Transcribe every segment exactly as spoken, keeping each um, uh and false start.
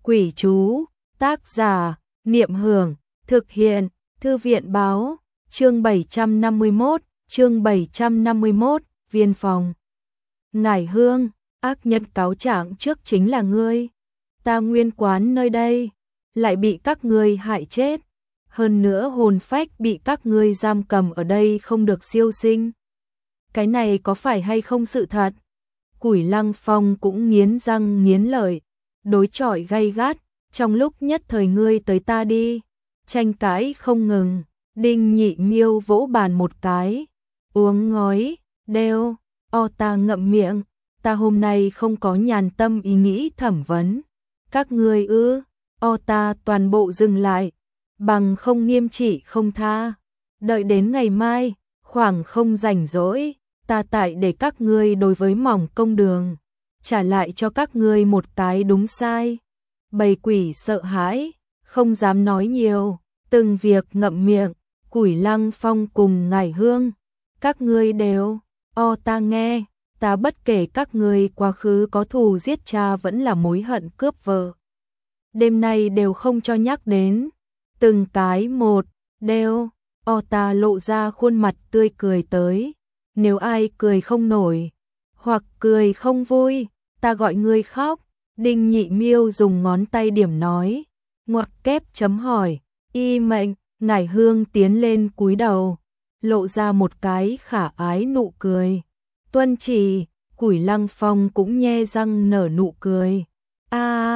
Quỷ chú, tác giả, Niệm Hưởng, thực hiện, Thư viện báo, chương bảy trăm năm mươi mốt, chương bảy trăm năm mươi mốt, viên phòng. Ngải Hương, ác nhân cáo trạng trước chính là ngươi. Ta nguyên quán nơi đây, lại bị các ngươi hại chết. Hơn nữa hồn phách bị các ngươi giam cầm ở đây không được siêu sinh. Cái này có phải hay không sự thật? Quỷ Lăng Phong cũng nghiến răng nghiến lợi, đối chọi gay gắt, trong lúc nhất thời ngươi tới ta đi, tranh cãi không ngừng. Đinh Nhị Miêu vỗ bàn một cái, uống ngói, đeo, o ta ngậm miệng, ta hôm nay không có nhàn tâm ý nghĩ thẩm vấn. Các ngươi ư? O ta toàn bộ dừng lại, bằng không nghiêm trị không tha. Đợi đến ngày mai, khoảng không rảnh rỗi, ta tại để các ngươi đối với mỏng công đường, trả lại cho các ngươi một cái đúng sai. Bầy quỷ sợ hãi, không dám nói nhiều, từng việc ngậm miệng. Quỷ Lăng Phong cùng Ngải Hương, các ngươi đều, o ta nghe, ta bất kể các ngươi quá khứ có thù giết cha vẫn là mối hận cướp vợ. Đêm nay đều không cho nhắc đến, từng cái một, đều, o ta lộ ra khuôn mặt tươi cười tới. Nếu ai cười không nổi, hoặc cười không vui, ta gọi ngươi khóc. Đinh Nhị Miêu dùng ngón tay điểm nói, ngoặc kép chấm hỏi, y mệnh. Ngải Hương tiến lên cúi đầu, lộ ra một cái khả ái nụ cười. Tuân chỉ, Quỷ Lăng Phong cũng nhe răng nở nụ cười. A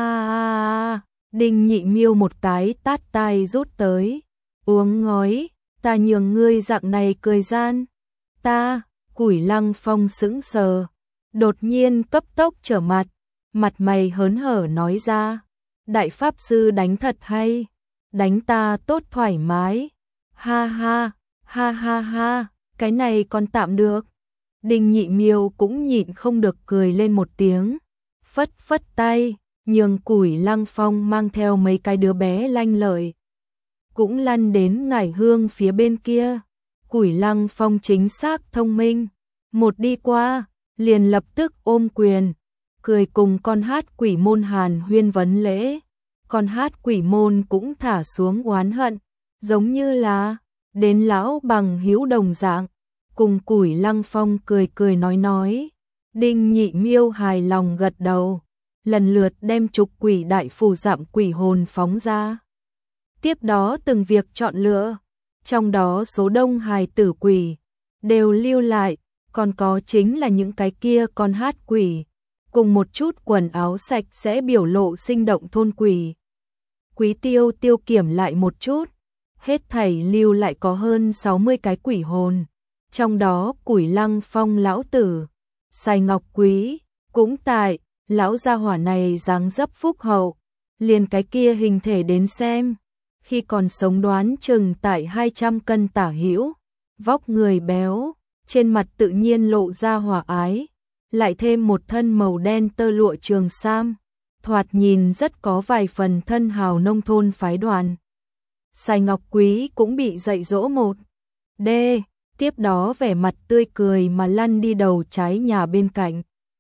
a a, Đinh Nhị Miêu một cái tát tai rút tới. Uống ngói, ta nhường ngươi dạng này cười gian. Ta, Quỷ Lăng Phong sững sờ, đột nhiên cấp tốc trở mặt, mặt mày hớn hở nói ra, đại pháp sư đánh thật hay. Đánh ta tốt thoải mái. Ha ha, ha ha ha, cái này còn tạm được. Đinh Nhị Miêu cũng nhịn không được cười lên một tiếng, phất phất tay, nhường Quỷ Lăng Phong mang theo mấy cái đứa bé lanh lợi, cũng lăn đến Ngải Hương phía bên kia. Quỷ Lăng Phong chính xác thông minh, một đi qua, liền lập tức ôm quyền, cười cùng con hát quỷ môn hàn huyên vấn lễ. Con hát quỷ môn cũng thả xuống oán hận, giống như là đến lão bằng hữu đồng dạng, cùng Quỷ Lăng Phong cười cười nói nói. Đinh Nhị Miêu hài lòng gật đầu, lần lượt đem trục quỷ đại phù dặm quỷ hồn phóng ra. Tiếp đó từng việc chọn lựa, trong đó số đông hài tử quỷ đều lưu lại, còn có chính là những cái kia con hát quỷ, cùng một chút quần áo sạch sẽ biểu lộ sinh động thôn quỷ. Quý Tiêu tiêu kiểm lại một chút, hết thảy lưu lại có hơn sáu mươi cái quỷ hồn, trong đó Quỷ Lăng Phong lão tử, Sài Ngọc Quý, cũng tại. Lão gia hỏa này dáng dấp phúc hậu, liền cái kia hình thể đến xem, khi còn sống đoán chừng tại hai trăm cân tả hữu, vóc người béo, trên mặt tự nhiên lộ ra hòa ái, lại thêm một thân màu đen tơ lụa trường sam, thoạt nhìn rất có vài phần thân hào nông thôn phái đoàn. Sài Ngọc Quý cũng bị dạy dỗ một D, tiếp đó vẻ mặt tươi cười mà lăn đi đầu trái nhà bên cạnh.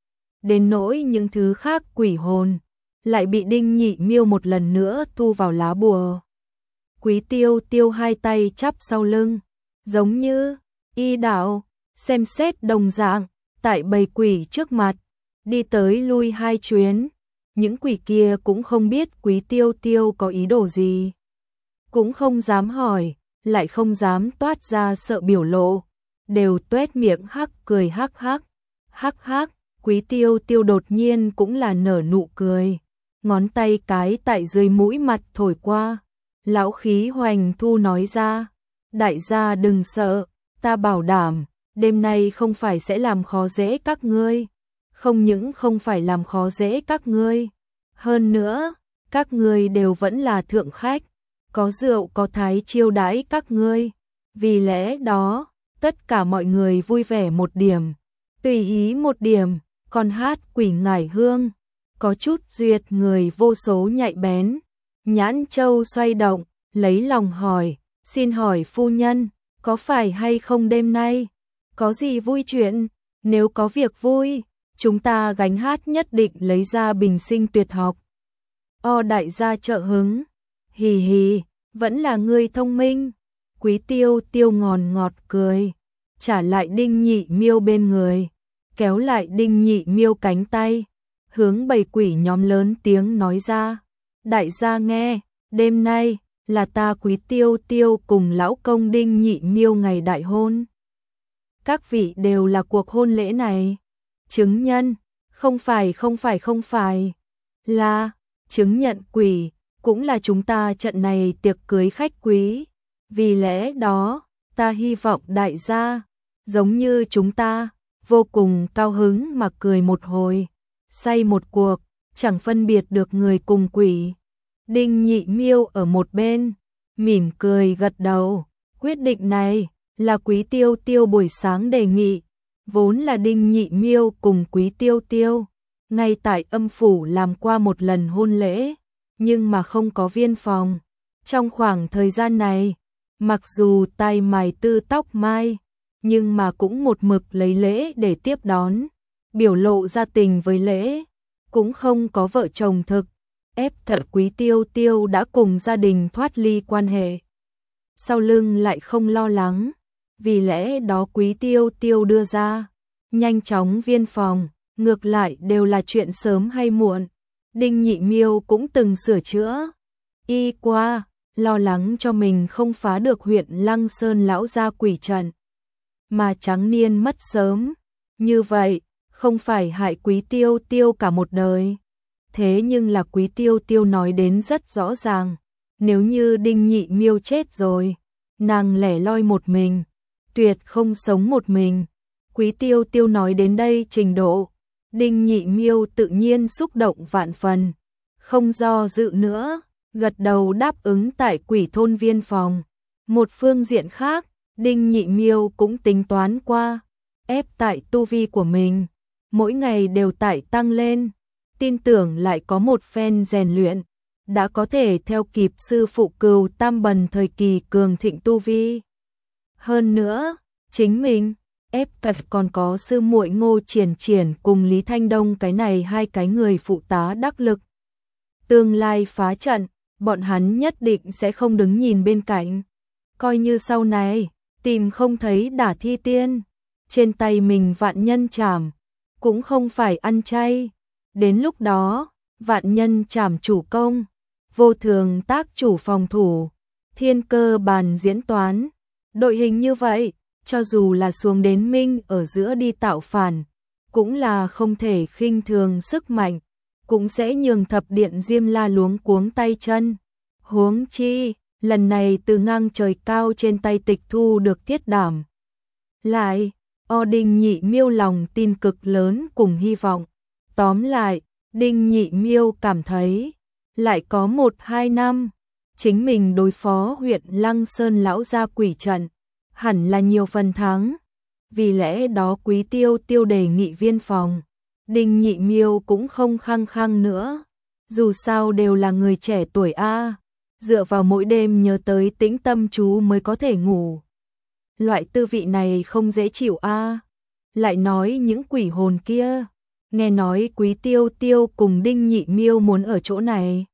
Đến nỗi những thứ khác quỷ hồn, lại bị Đinh Nhị Miêu một lần nữa thu vào lá bùa. Quý Tiêu tiêu hai tay chắp sau lưng, giống như y đạo, xem xét đồng dạng, tại bầy quỷ trước mặt, đi tới lui hai chuyến. Những quỷ kia cũng không biết Quý Tiêu tiêu có ý đồ gì, cũng không dám hỏi, lại không dám toát ra sợ biểu lộ, đều tuét miệng hắc cười hắc hắc, hắc hắc. Quý Tiêu tiêu đột nhiên cũng là nở nụ cười, ngón tay cái tại dưới mũi mặt thổi qua, lão khí hoành thu nói ra, đại gia đừng sợ, ta bảo đảm, đêm nay không phải sẽ làm khó dễ các ngươi, không những không phải làm khó dễ các ngươi, hơn nữa, các ngươi đều vẫn là thượng khách, có rượu có thái chiêu đãi các ngươi, vì lẽ đó, tất cả mọi người vui vẻ một điểm, tùy ý một điểm. Con hát quỷ Ngải Hương, có chút duyệt người vô số nhạy bén, nhãn châu xoay động, lấy lòng hỏi, xin hỏi phu nhân, có phải hay không đêm nay, có gì vui chuyện, nếu có việc vui, chúng ta gánh hát nhất định lấy ra bình sinh tuyệt học. O đại gia trợ hứng. Hì hì, vẫn là ngươi thông minh. Quý Tiêu Tiêu ngòn ngọt cười, trả lại Đinh Nhị Miêu bên người, kéo lại Đinh Nhị Miêu cánh tay, hướng bầy quỷ nhóm lớn tiếng nói ra. Đại gia nghe, đêm nay là ta Quý Tiêu Tiêu cùng lão công Đinh Nhị Miêu ngày đại hôn. Các vị đều là cuộc hôn lễ này. Chứng nhân, không phải không phải không phải, là chứng nhận quỷ, cũng là chúng ta trận này tiệc cưới khách quý. Vì lẽ đó, ta hy vọng đại gia, giống như chúng ta, vô cùng cao hứng mà cười một hồi, say một cuộc, chẳng phân biệt được người cùng quỷ. Đinh Nhị Miêu ở một bên, mỉm cười gật đầu, quyết định này là Quý Tiêu Tiêu buổi sáng đề nghị, vốn là Đinh Nhị Miêu cùng Quý Tiêu Tiêu, ngay tại âm phủ làm qua một lần hôn lễ, nhưng mà không có viên phòng. Trong khoảng thời gian này, mặc dù tay mài tư tóc mai, nhưng mà cũng một mực lấy lễ để tiếp đón, biểu lộ ra tình với lễ, cũng không có vợ chồng thực, ép thật Quý Tiêu Tiêu đã cùng gia đình thoát ly quan hệ. Sau lưng lại không lo lắng, vì lẽ đó Quý Tiêu Tiêu đưa ra, nhanh chóng viên phòng, ngược lại đều là chuyện sớm hay muộn. Đinh Nhị Miêu cũng từng sửa chữa y qua, lo lắng cho mình không phá được huyện Lăng Sơn lão gia quỷ trận, mà trắng niên mất sớm, như vậy không phải hại Quý Tiêu Tiêu cả một đời. Thế nhưng là Quý Tiêu Tiêu nói đến rất rõ ràng, nếu như Đinh Nhị Miêu chết rồi, nàng lẻ loi một mình, tuyệt không sống một mình. Quý Tiêu Tiêu nói đến đây trình độ, Đinh Nhị Miêu tự nhiên xúc động vạn phần, không do dự nữa, gật đầu đáp ứng tại quỷ thôn viên phòng. Một phương diện khác, Đinh Nhị Miêu cũng tính toán qua, ép tại tu vi của mình, mỗi ngày đều tại tăng lên, tin tưởng lại có một phen rèn luyện, đã có thể theo kịp sư phụ Cừu Tam Bần thời kỳ cường thịnh tu vi. Hơn nữa, chính mình, ép thật còn có sư muội Ngô Triển Triển cùng Lý Thanh Đông cái này hai cái người phụ tá đắc lực. Tương lai phá trận, bọn hắn nhất định sẽ không đứng nhìn bên cạnh. Coi như sau này, tìm không thấy Đả Thi Tiên, trên tay mình vạn nhân trảm, cũng không phải ăn chay. Đến lúc đó, vạn nhân trảm chủ công, vô thường tác chủ phòng thủ, thiên cơ bàn diễn toán. Đội hình như vậy, cho dù là xuống đến minh ở giữa đi tạo phản, cũng là không thể khinh thường sức mạnh, cũng sẽ nhường thập điện Diêm La luống cuống tay chân. Huống chi, lần này từ ngang trời cao trên tay tịch thu được thiết đảm. Lại, O Đinh Nhị Miêu lòng tin cực lớn cùng hy vọng. Tóm lại, Đinh Nhị Miêu cảm thấy, lại có một hai năm, chính mình đối phó huyện Lăng Sơn lão gia quỷ trận, hẳn là nhiều phần thắng. Vì lẽ đó Quý Tiêu Tiêu đề nghị viên phòng, Đinh Nhị Miêu cũng không khăng khăng nữa. Dù sao đều là người trẻ tuổi a, dựa vào mỗi đêm nhớ tới tĩnh tâm chú mới có thể ngủ. Loại tư vị này không dễ chịu a. Lại nói những quỷ hồn kia, nghe nói Quý Tiêu Tiêu cùng Đinh Nhị Miêu muốn ở chỗ này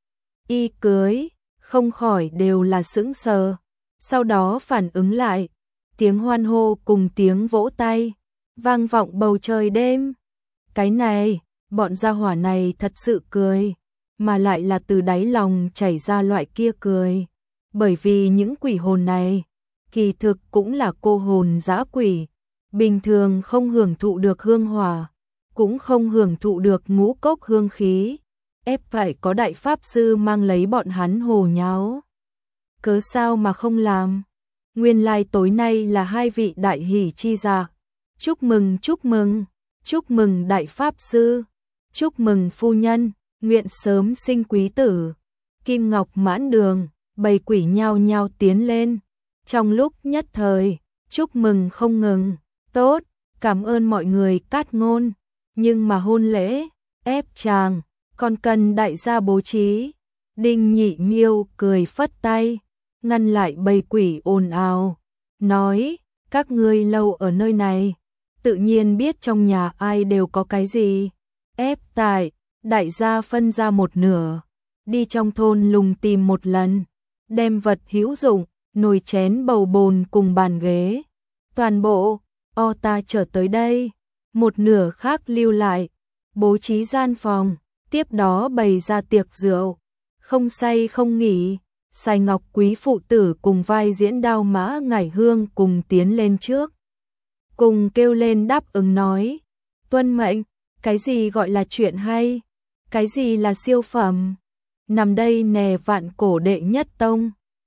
y cưới, không khỏi đều là sững sờ. Sau đó phản ứng lại, tiếng hoan hô cùng tiếng vỗ tay, vang vọng bầu trời đêm. Cái này, bọn gia hỏa này thật sự cười, mà lại là từ đáy lòng chảy ra loại kia cười. Bởi vì những quỷ hồn này, kỳ thực cũng là cô hồn dã quỷ, bình thường không hưởng thụ được hương hỏa, cũng không hưởng thụ được ngũ cốc hương khí, ép phải có đại pháp sư mang lấy bọn hắn hồ nháo. Cớ sao mà không làm? Nguyên lai tối nay là hai vị đại hỷ chi dạ. Chúc mừng, chúc mừng, chúc mừng đại pháp sư, chúc mừng phu nhân, nguyện sớm sinh quý tử. Kim ngọc mãn đường, bầy quỷ nhao nhao tiến lên. Trong lúc nhất thời, chúc mừng không ngừng. Tốt, cảm ơn mọi người cát ngôn. Nhưng mà hôn lễ, ép chàng, còn cần đại gia bố trí. Đinh Nhị Miêu cười phất tay, ngăn lại bầy quỷ ồn ào, nói, các ngươi lâu ở nơi này, tự nhiên biết trong nhà ai đều có cái gì. Ép tại, đại gia phân ra một nửa, đi trong thôn lùng tìm một lần, đem vật hữu dụng, nồi chén bầu bồn cùng bàn ghế, toàn bộ, o ta trở tới đây, một nửa khác lưu lại, bố trí gian phòng, tiếp đó bày ra tiệc rượu, không say không nghỉ, Sài Ngọc quý phụ tử cùng vai diễn Đao Mã Ngải Hương cùng tiến lên trước. Cùng kêu lên đáp ứng nói, tuân mệnh, cái gì gọi là chuyện hay, cái gì là siêu phẩm, nằm đây nè vạn cổ đệ nhất tông.